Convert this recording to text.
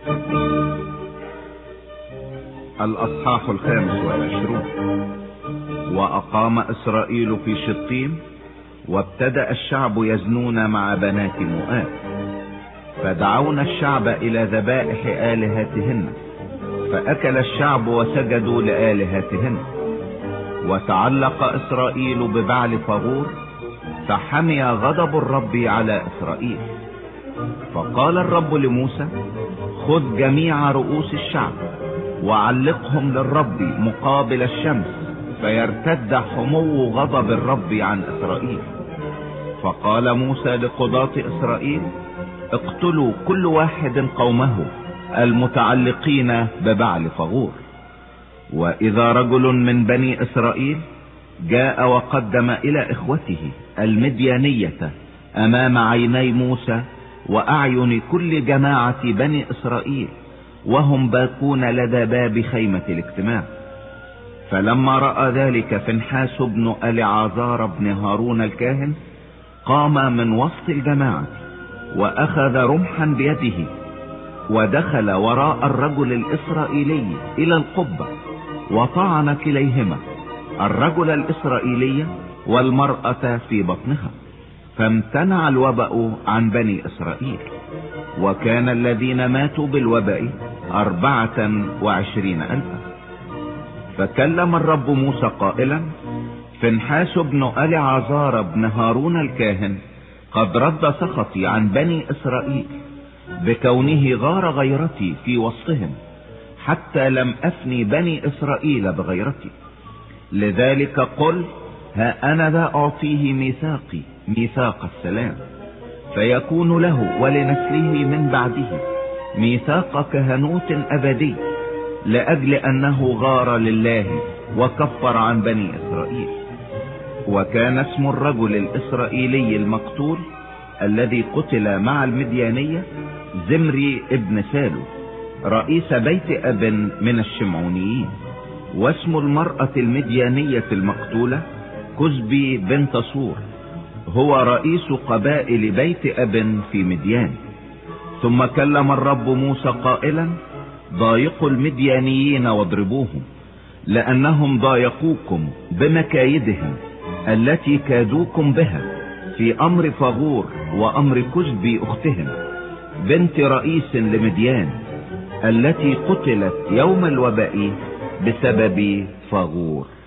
الأصحاح 25. وأقام إسرائيل في شطيم، وابتدأ الشعب يزنون مع بنات مؤاب، فدعونا الشعب إلى ذبائح آلهتهن، فأكل الشعب وسجدوا لآلهتهن. وتعلق إسرائيل ببعل فغور، فحمي غضب الرب على إسرائيل. فقال الرب لموسى: خذ جميع رؤوس الشعب وعلقهم للرب مقابل الشمس، فيرتد حمو غضب الرب عن إسرائيل. فقال موسى لقضاة إسرائيل: اقتلوا كل واحد قومه المتعلقين ببعل فغور. وإذا رجل من بني إسرائيل جاء وقدم إلى إخوته المديانية أمام عيني موسى وأعين كل جماعة بني إسرائيل، وهم باكون لدى باب خيمة الاجتماع. فلما رأى ذلك فنحاس بن العازار بن هارون الكاهن قام من وسط الجماعة وأخذ رمحا بيده، ودخل وراء الرجل الإسرائيلي إلى القبة، وطعن كليهما، الرجل الإسرائيلي والمرأة في بطنها، فامتنع الوباء عن بني إسرائيل. وكان الذين ماتوا بالوباء 24,000. فكلم الرب موسى قائلا: فنحاس بن العازار بن هارون الكاهن قد رد سخطي عن بني إسرائيل بكونه غار غيرتي في وسطهم، حتى لم أفني بني إسرائيل بغيرتي. لذلك قل: ها أنا ذا أعطيه ميثاقي، ميثاق السلام، فيكون له ولنسله من بعده ميثاق كهنوت أبدي، لأجل أنه غار لله وكفر عن بني إسرائيل. وكان اسم الرجل الإسرائيلي المقتول الذي قتل مع المديانية زمري ابن سالو، رئيس بيت أب من الشمعونيين. واسم المرأة المديانية المقتولة كزبي بنت صور، هو رئيس قبائل بيت أب في مديان. ثم كلم الرب موسى قائلا: ضايقوا المديانيين واضربوهم، لأنهم ضايقوكم بمكايدهم التي كادوكم بها في أمر فغور وأمر كزبي أختهم بنت رئيس لمديان، التي قتلت يوم الوباء بسبب فغور.